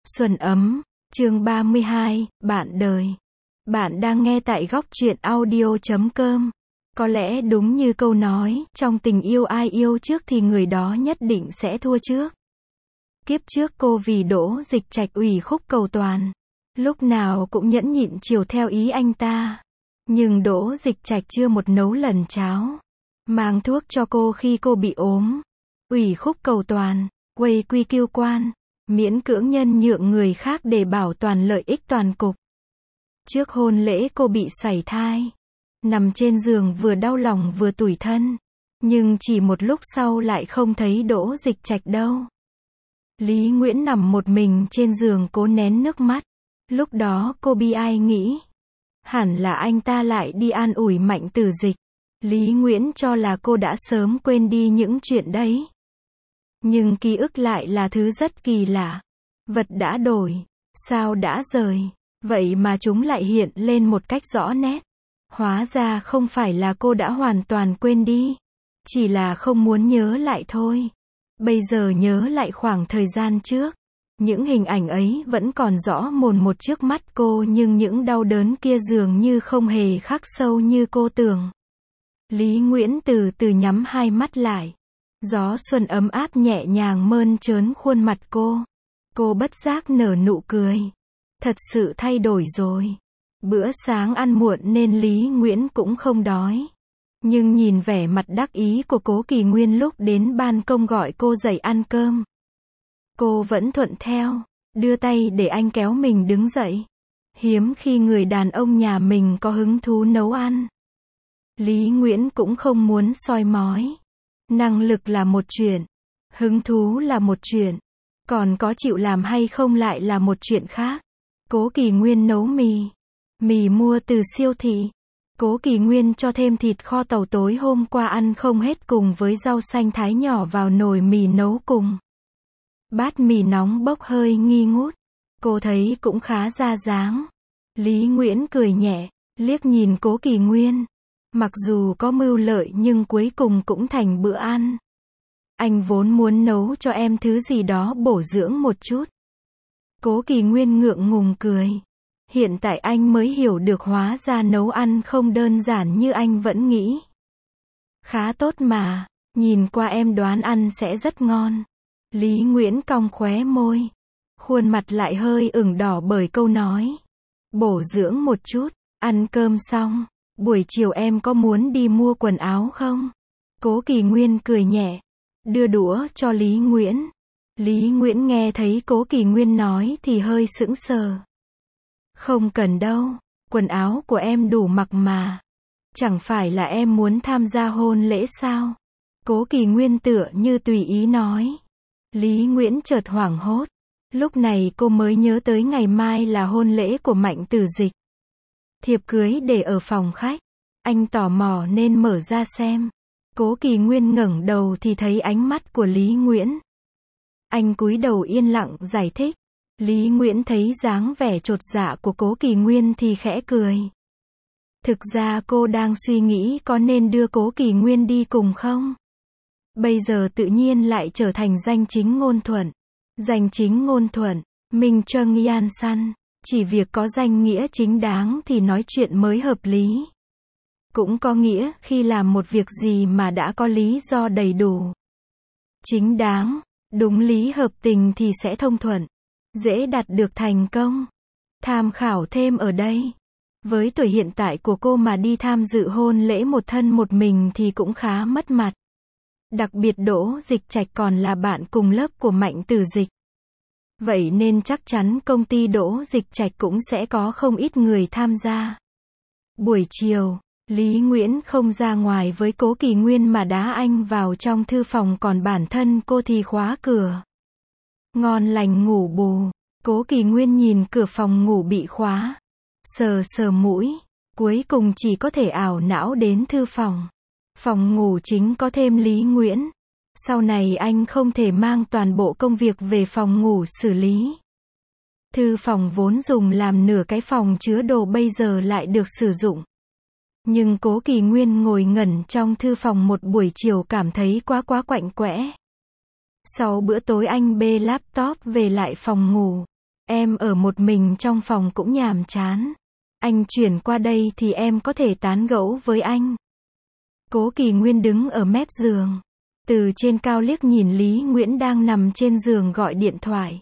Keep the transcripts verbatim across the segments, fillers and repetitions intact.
Xuân ấm, chương ba mươi hai, bạn đời. Bạn đang nghe tại góc truyện audio chấm com. Có lẽ đúng như câu nói, trong tình yêu ai yêu trước thì người đó nhất định sẽ thua trước. Kiếp trước cô vì Đỗ Dịch Trạch ủy khúc cầu toàn. Lúc nào cũng nhẫn nhịn chiều theo ý anh ta. Nhưng Đỗ Dịch Trạch chưa một nấu lần cháo. Mang thuốc cho cô khi cô bị ốm. Ủy khúc cầu toàn, quây quy kiêu quan. Miễn cưỡng nhân nhượng người khác để bảo toàn lợi ích toàn cục. Trước hôn lễ cô bị sảy thai. Nằm trên giường vừa đau lòng vừa tủi thân. Nhưng chỉ một lúc sau lại không thấy Đỗ Dịch Trạch đâu. Lý Nguyễn nằm một mình trên giường cố nén nước mắt. Lúc đó cô bi ai nghĩ. Hẳn là anh ta lại đi an ủi Mạnh Tử Dịch. Lý Nguyễn cho là cô đã sớm quên đi những chuyện đấy. Nhưng ký ức lại là thứ rất kỳ lạ. Vật đã đổi, sao đã rời, vậy mà chúng lại hiện lên một cách rõ nét. Hóa ra không phải là cô đã hoàn toàn quên đi, chỉ là không muốn nhớ lại thôi. Bây giờ nhớ lại khoảng thời gian trước, những hình ảnh ấy vẫn còn rõ mồn một trước mắt cô, nhưng những đau đớn kia dường như không hề khắc sâu như cô tưởng. Lý Nguyễn từ từ nhắm hai mắt lại. Gió xuân ấm áp nhẹ nhàng mơn trớn khuôn mặt cô. Cô bất giác nở nụ cười. Thật sự thay đổi rồi. Bữa sáng ăn muộn nên Lý Nguyễn cũng không đói. Nhưng nhìn vẻ mặt đắc ý của Cố Kỳ Nguyên lúc đến ban công gọi cô dậy ăn cơm. Cô vẫn thuận theo, đưa tay để anh kéo mình đứng dậy. Hiếm khi người đàn ông nhà mình có hứng thú nấu ăn. Lý Nguyễn cũng không muốn soi mói. Năng lực là một chuyện, hứng thú là một chuyện, còn có chịu làm hay không lại là một chuyện khác. Cố Kỳ Nguyên nấu mì, mì mua từ siêu thị. Cố Kỳ Nguyên cho thêm thịt kho tàu tối hôm qua ăn không hết cùng với rau xanh thái nhỏ vào nồi mì nấu cùng. Bát mì nóng bốc hơi nghi ngút, cô thấy cũng khá ra dáng. Lý Nguyễn cười nhẹ, liếc nhìn Cố Kỳ Nguyên. Mặc dù có mưu lợi nhưng cuối cùng cũng thành bữa ăn. Anh vốn muốn nấu cho em thứ gì đó bổ dưỡng một chút. Cố Kỳ Nguyên ngượng ngùng cười. Hiện tại anh mới hiểu được hóa ra nấu ăn không đơn giản như anh vẫn nghĩ. Khá tốt mà, nhìn qua em đoán ăn sẽ rất ngon. Lý Nguyễn cong khóe môi. Khuôn mặt lại hơi ửng đỏ bởi câu nói. Bổ dưỡng một chút, ăn cơm xong. Buổi chiều em có muốn đi mua quần áo không? Cố Kỳ Nguyên cười nhẹ, đưa đũa cho Lý Nguyễn. Lý Nguyễn nghe thấy Cố Kỳ Nguyên nói thì hơi sững sờ. Không cần đâu, quần áo của em đủ mặc mà. Chẳng phải là em muốn tham gia hôn lễ sao? Cố Kỳ Nguyên tựa như tùy ý nói. Lý Nguyễn chợt hoảng hốt. Lúc này cô mới nhớ tới ngày mai là hôn lễ của Mạnh Tử Dịch. Thiệp cưới để ở phòng khách. Anh tò mò nên mở ra xem. Cố Kỳ Nguyên ngẩng đầu thì thấy ánh mắt của Lý Nguyễn. Anh cúi đầu yên lặng giải thích. Lý Nguyễn thấy dáng vẻ chột dạ của Cố Kỳ Nguyên thì khẽ cười. Thực ra cô đang suy nghĩ có nên đưa Cố Kỳ Nguyên đi cùng không? Bây giờ tự nhiên lại trở thành danh chính ngôn thuận. Danh chính ngôn thuận, Minh Trân Yan San. Chỉ việc có danh nghĩa chính đáng thì nói chuyện mới hợp lý. Cũng có nghĩa khi làm một việc gì mà đã có lý do đầy đủ. Chính đáng, đúng lý hợp tình thì sẽ thông thuận, dễ đạt được thành công. Tham khảo thêm ở đây. Với tuổi hiện tại của cô mà đi tham dự hôn lễ một thân một mình thì cũng khá mất mặt. Đặc biệt Đỗ Dịch Trạch còn là bạn cùng lớp của Mạnh Tử Dịch. Vậy nên chắc chắn công ty Đỗ Dịch Trạch cũng sẽ có không ít người tham gia. Buổi chiều, Lý Nguyễn không ra ngoài với Cố Kỳ Nguyên mà đá anh vào trong thư phòng, còn bản thân cô thì khóa cửa. Ngon lành ngủ bù. Cố Kỳ Nguyên nhìn cửa phòng ngủ bị khóa. Sờ sờ mũi. Cuối cùng chỉ có thể ảo não đến thư phòng. Phòng ngủ chính có thêm Lý Nguyễn. Sau này anh không thể mang toàn bộ công việc về phòng ngủ xử lý. Thư phòng vốn dùng làm nửa cái phòng chứa đồ bây giờ lại được sử dụng. Nhưng Cố Kỳ Nguyên ngồi ngẩn trong thư phòng một buổi chiều cảm thấy quá quá quạnh quẽ. Sau bữa tối anh bê laptop về lại phòng ngủ. Em ở một mình trong phòng cũng nhàm chán. Anh chuyển qua đây thì em có thể tán gẫu với anh. Cố Kỳ Nguyên đứng ở mép giường. Từ trên cao liếc nhìn Lý Nguyễn đang nằm trên giường gọi điện thoại.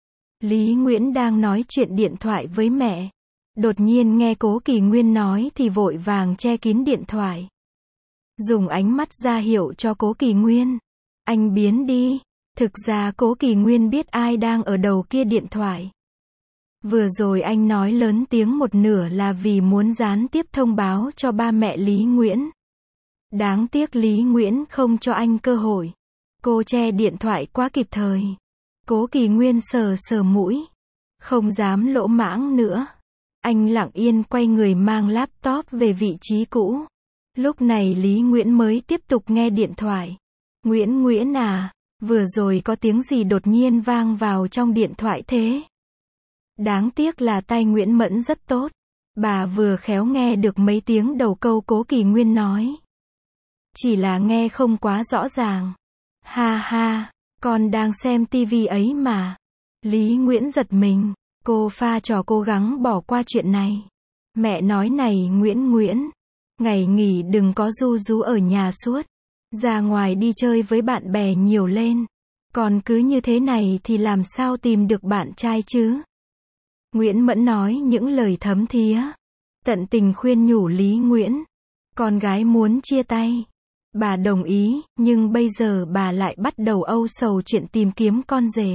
Lý Nguyễn đang nói chuyện điện thoại với mẹ. Đột nhiên nghe Cố Kỳ Nguyên nói thì vội vàng che kín điện thoại. Dùng ánh mắt ra hiệu cho Cố Kỳ Nguyên. Anh biến đi. Thực ra Cố Kỳ Nguyên biết ai đang ở đầu kia điện thoại. Vừa rồi anh nói lớn tiếng một nửa là vì muốn gián tiếp thông báo cho ba mẹ Lý Nguyễn. Đáng tiếc Lý Nguyễn không cho anh cơ hội. Cô che điện thoại quá kịp thời. Cố Kỳ Nguyên sờ sờ mũi. Không dám lỗ mãng nữa. Anh lặng yên quay người mang laptop về vị trí cũ. Lúc này Lý Nguyễn mới tiếp tục nghe điện thoại. Nguyễn Nguyễn à, vừa rồi có tiếng gì đột nhiên vang vào trong điện thoại thế? Đáng tiếc là tai Nguyễn Mẫn rất tốt. Bà vừa khéo nghe được mấy tiếng đầu câu Cố Kỳ Nguyên nói. Chỉ là nghe không quá rõ ràng. Ha ha, con đang xem tivi ấy mà. Lý Nguyễn giật mình. Cô pha trò cố gắng bỏ qua chuyện này. Mẹ nói này Nguyễn Nguyễn. Ngày nghỉ đừng có ru rú ở nhà suốt. Ra ngoài đi chơi với bạn bè nhiều lên. Còn cứ như thế này thì làm sao tìm được bạn trai chứ? Nguyễn Mẫn nói những lời thấm thía. Tận tình khuyên nhủ Lý Nguyễn. Con gái muốn chia tay. Bà đồng ý, nhưng bây giờ bà lại bắt đầu âu sầu chuyện tìm kiếm con rể.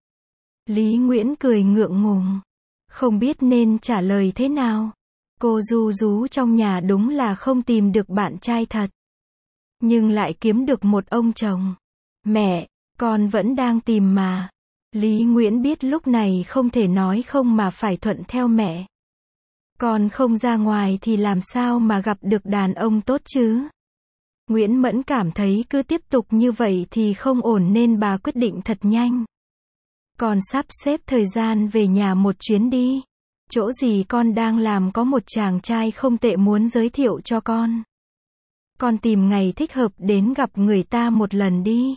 Lý Nguyễn cười ngượng ngùng. Không biết nên trả lời thế nào. Cô ru rú trong nhà đúng là không tìm được bạn trai thật. Nhưng lại kiếm được một ông chồng. Mẹ, con vẫn đang tìm mà. Lý Nguyễn biết lúc này không thể nói không mà phải thuận theo mẹ. Con không ra ngoài thì làm sao mà gặp được đàn ông tốt chứ? Nguyễn Mẫn cảm thấy cứ tiếp tục như vậy thì không ổn nên bà quyết định thật nhanh. Con sắp xếp thời gian về nhà một chuyến đi. Chỗ gì con đang làm có một chàng trai không tệ muốn giới thiệu cho con. Con tìm ngày thích hợp đến gặp người ta một lần đi.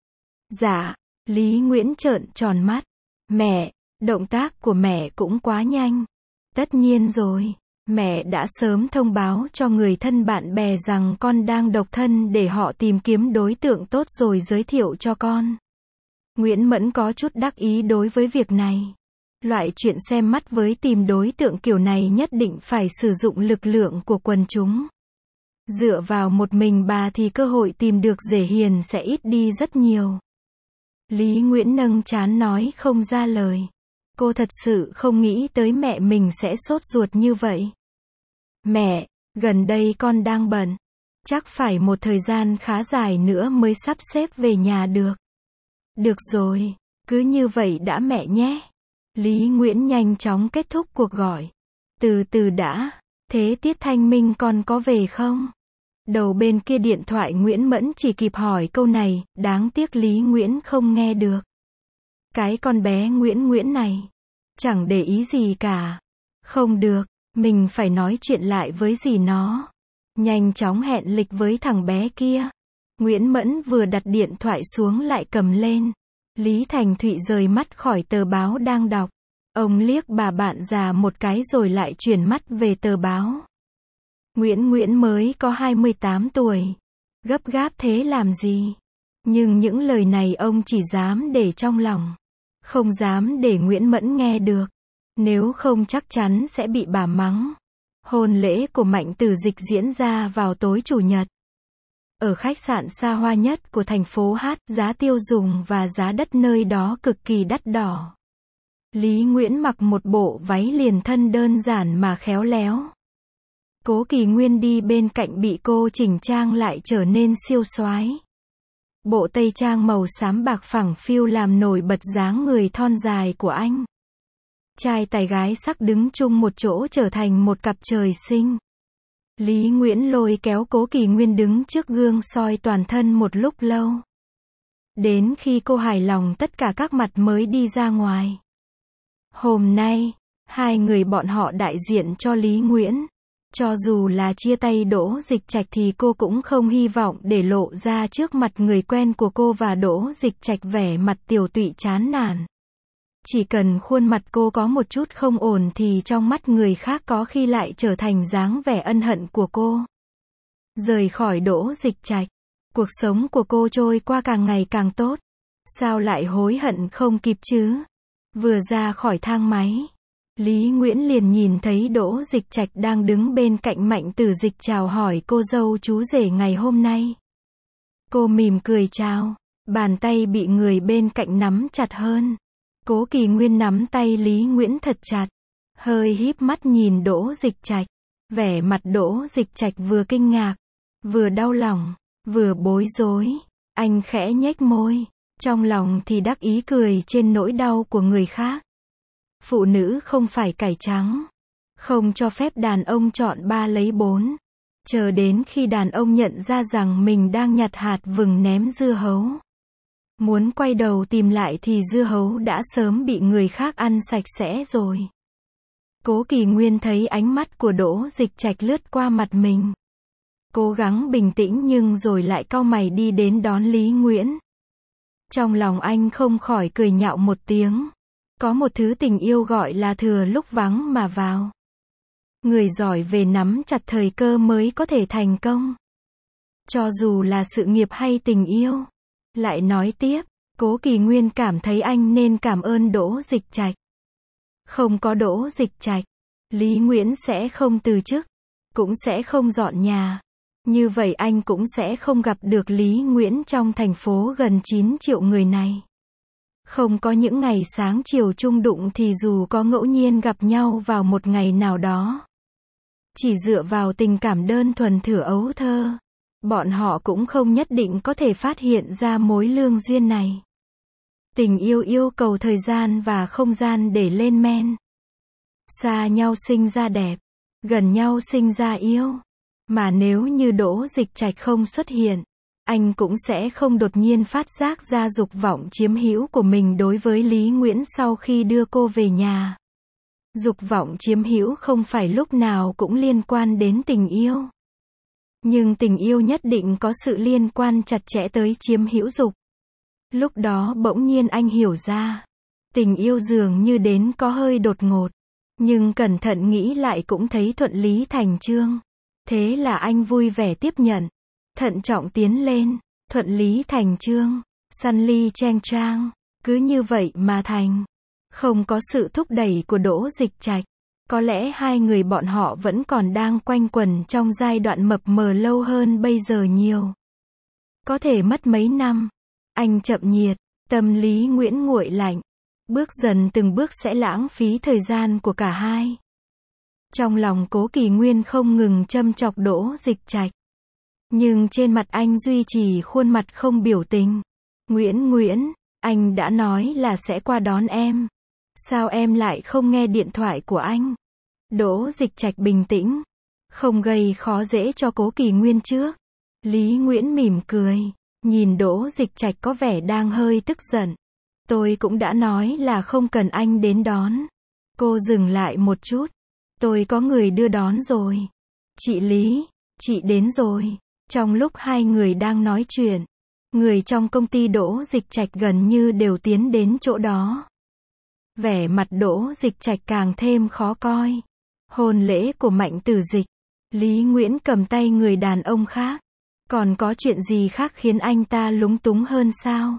Dạ, Lý Nguyễn trợn tròn mắt. Mẹ, động tác của mẹ cũng quá nhanh. Tất nhiên rồi, mẹ đã sớm thông báo cho người thân bạn bè rằng con đang độc thân để họ tìm kiếm đối tượng tốt rồi giới thiệu cho con. Nguyễn Mẫn có chút đắc ý đối với việc này. Loại chuyện xem mắt với tìm đối tượng kiểu này nhất định phải sử dụng lực lượng của quần chúng. Dựa vào một mình bà thì cơ hội tìm được rể hiền sẽ ít đi rất nhiều. Lý Nguyễn nâng trán nói không ra lời. Cô thật sự không nghĩ tới mẹ mình sẽ sốt ruột như vậy. Mẹ, gần đây con đang bận. Chắc phải một thời gian khá dài nữa mới sắp xếp về nhà được. Được rồi, cứ như vậy đã mẹ nhé. Lý Nguyễn nhanh chóng kết thúc cuộc gọi. Từ từ đã, thế Tiết Thanh Minh con có về không? Đầu bên kia điện thoại Nguyễn Mẫn chỉ kịp hỏi câu này, đáng tiếc Lý Nguyễn không nghe được. Cái con bé Nguyễn Nguyễn này, chẳng để ý gì cả. Không được, mình phải nói chuyện lại với dì nó. Nhanh chóng hẹn lịch với thằng bé kia. Nguyễn Mẫn vừa đặt điện thoại xuống lại cầm lên. Lý Thành Thụy rời mắt khỏi tờ báo đang đọc. Ông liếc bà bạn già một cái rồi lại chuyển mắt về tờ báo. Nguyễn Nguyễn mới có hai mươi tám tuổi. Gấp gáp thế làm gì? Nhưng những lời này ông chỉ dám để trong lòng. Không dám để Nguyễn Mẫn nghe được. Nếu không chắc chắn sẽ bị bà mắng. Hôn lễ của Mạnh Tử Dịch diễn ra vào tối Chủ nhật. Ở khách sạn xa hoa nhất của thành phố Hát, giá tiêu dùng và giá đất nơi đó cực kỳ đắt đỏ. Lý Nguyễn mặc một bộ váy liền thân đơn giản mà khéo léo. Cố Kỳ Nguyên đi bên cạnh bị cô chỉnh trang lại trở nên siêu soái. Bộ tây trang màu xám bạc phẳng phiu làm nổi bật dáng người thon dài của anh. Trai tài gái sắc đứng chung một chỗ trở thành một cặp trời sinh. Lý Nguyễn lôi kéo Cố Kỳ Nguyên đứng trước gương soi toàn thân một lúc lâu. Đến khi cô hài lòng tất cả các mặt mới đi ra ngoài. Hôm nay, hai người bọn họ đại diện cho Lý Nguyễn. Cho dù là chia tay Đỗ Dịch Trạch thì cô cũng không hy vọng để lộ ra trước mặt người quen của cô và Đỗ Dịch Trạch vẻ mặt tiều tụy chán nản. Chỉ cần khuôn mặt cô có một chút không ổn thì trong mắt người khác có khi lại trở thành dáng vẻ ân hận của cô. Rời khỏi Đỗ Dịch Trạch, cuộc sống của cô trôi qua càng ngày càng tốt. Sao lại hối hận không kịp chứ? Vừa ra khỏi thang máy, Lý Nguyễn liền nhìn thấy Đỗ Dịch Trạch đang đứng bên cạnh Mạnh Tử Dịch chào hỏi cô dâu chú rể ngày hôm nay. Cô mỉm cười chào, bàn tay bị người bên cạnh nắm chặt hơn. Cố Kỳ Nguyên nắm tay Lý Nguyễn thật chặt, hơi híp mắt nhìn Đỗ Dịch Trạch. Vẻ mặt Đỗ Dịch Trạch vừa kinh ngạc, vừa đau lòng, vừa bối rối. Anh khẽ nhếch môi, trong lòng thì đắc ý cười trên nỗi đau của người khác. Phụ nữ không phải cải trắng, không cho phép đàn ông chọn ba lấy bốn. Chờ đến khi đàn ông nhận ra rằng mình đang nhặt hạt vừng ném dưa hấu, muốn quay đầu tìm lại thì dưa hấu đã sớm bị người khác ăn sạch sẽ rồi. Cố Kỳ Nguyên thấy ánh mắt của Đỗ Dịch Trạch lướt qua mặt mình, cố gắng bình tĩnh nhưng rồi lại cau mày đi đến đón Lý Nguyễn. Trong lòng anh không khỏi cười nhạo một tiếng. Có một thứ tình yêu gọi là thừa lúc vắng mà vào. Người giỏi về nắm chặt thời cơ mới có thể thành công. Cho dù là sự nghiệp hay tình yêu. Lại nói tiếp, Cố Kỳ Nguyên cảm thấy anh nên cảm ơn Đỗ Dịch Trạch. Không có Đỗ Dịch Trạch, Lý Nguyễn sẽ không từ chức, cũng sẽ không dọn nhà. Như vậy anh cũng sẽ không gặp được Lý Nguyễn trong thành phố gần chín triệu người này. Không có những ngày sáng chiều chung đụng thì dù có ngẫu nhiên gặp nhau vào một ngày nào đó, chỉ dựa vào tình cảm đơn thuần thửa ấu thơ, bọn họ cũng không nhất định có thể phát hiện ra mối lương duyên này. Tình yêu yêu cầu thời gian và không gian để lên men. Xa nhau sinh ra đẹp, gần nhau sinh ra yêu. Mà nếu như Đỗ Dịch Trạch không xuất hiện, anh cũng sẽ không đột nhiên phát giác ra dục vọng chiếm hữu của mình đối với Lý Nguyễn sau khi đưa cô về nhà. Dục vọng chiếm hữu không phải lúc nào cũng liên quan đến tình yêu. Nhưng tình yêu nhất định có sự liên quan chặt chẽ tới chiếm hữu dục. Lúc đó bỗng nhiên anh hiểu ra, tình yêu dường như đến có hơi đột ngột, nhưng cẩn thận nghĩ lại cũng thấy thuận lý thành chương. Thế là anh vui vẻ tiếp nhận, thận trọng tiến lên, thuận lý thành chương, săn ly cheng trang, cứ như vậy mà thành. Không có sự thúc đẩy của Đỗ Dịch Trạch, có lẽ hai người bọn họ vẫn còn đang quanh quẩn trong giai đoạn mập mờ lâu hơn bây giờ nhiều. Có thể mất mấy năm, anh chậm nhiệt, tâm Lý Nguyễn nguội lạnh, bước dần từng bước sẽ lãng phí thời gian của cả hai. Trong lòng Cố Kỳ Nguyên không ngừng châm chọc Đỗ Dịch Trạch. Nhưng trên mặt anh duy trì khuôn mặt không biểu tình. Nguyễn Nguyễn, anh đã nói là sẽ qua đón em. Sao em lại không nghe điện thoại của anh? Đỗ Dịch Trạch bình tĩnh, không gây khó dễ cho Cố Kỳ Nguyên trước. Lý Nguyễn mỉm cười, nhìn Đỗ Dịch Trạch có vẻ đang hơi tức giận. Tôi cũng đã nói là không cần anh đến đón. Cô dừng lại một chút. Tôi có người đưa đón rồi. Chị Lý, chị đến rồi. Trong lúc hai người đang nói chuyện, người trong công ty Đỗ Dịch Trạch gần như đều tiến đến chỗ đó. Vẻ mặt Đỗ Dịch Trạch càng thêm khó coi. Hôn lễ của Mạnh Tử Dịch, Lý Nguyễn cầm tay người đàn ông khác. Còn có chuyện gì khác khiến anh ta lúng túng hơn sao?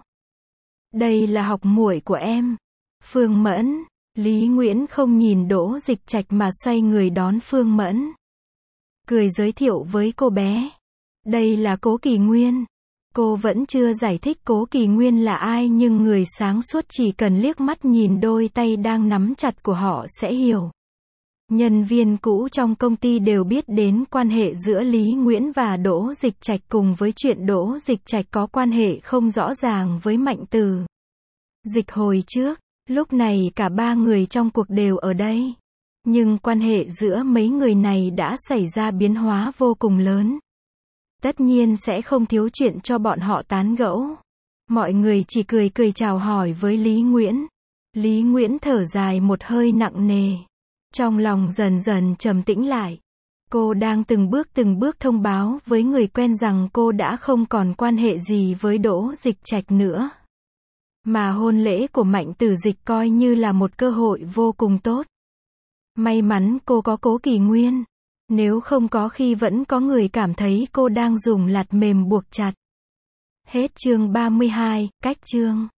Đây là học muội của em, Phương Mẫn. Lý Nguyễn không nhìn Đỗ Dịch Trạch mà xoay người đón Phương Mẫn. Cười giới thiệu với cô bé. Đây là Cố Kỳ Nguyên. Cô vẫn chưa giải thích Cố Kỳ Nguyên là ai nhưng người sáng suốt chỉ cần liếc mắt nhìn đôi tay đang nắm chặt của họ sẽ hiểu. Nhân viên cũ trong công ty đều biết đến quan hệ giữa Lý Nguyễn và Đỗ Dịch Trạch cùng với chuyện Đỗ Dịch Trạch có quan hệ không rõ ràng với Mạnh Tử Dịch hồi trước. Lúc này cả ba người trong cuộc đều ở đây. Nhưng quan hệ giữa mấy người này đã xảy ra biến hóa vô cùng lớn. Tất nhiên sẽ không thiếu chuyện cho bọn họ tán gẫu. Mọi người chỉ cười cười chào hỏi với Lý Nguyễn. Lý Nguyễn thở dài một hơi nặng nề. Trong lòng dần dần trầm tĩnh lại. Cô đang từng bước từng bước thông báo với người quen rằng cô đã không còn quan hệ gì với Đỗ Dịch Trạch nữa. Mà hôn lễ của Mạnh Tử Dịch coi như là một cơ hội vô cùng tốt. May mắn cô có Cố Kỳ Nguyên. Nếu không có khi vẫn có người cảm thấy cô đang dùng lạt mềm buộc chặt. Hết chương ba mươi hai, cách chương.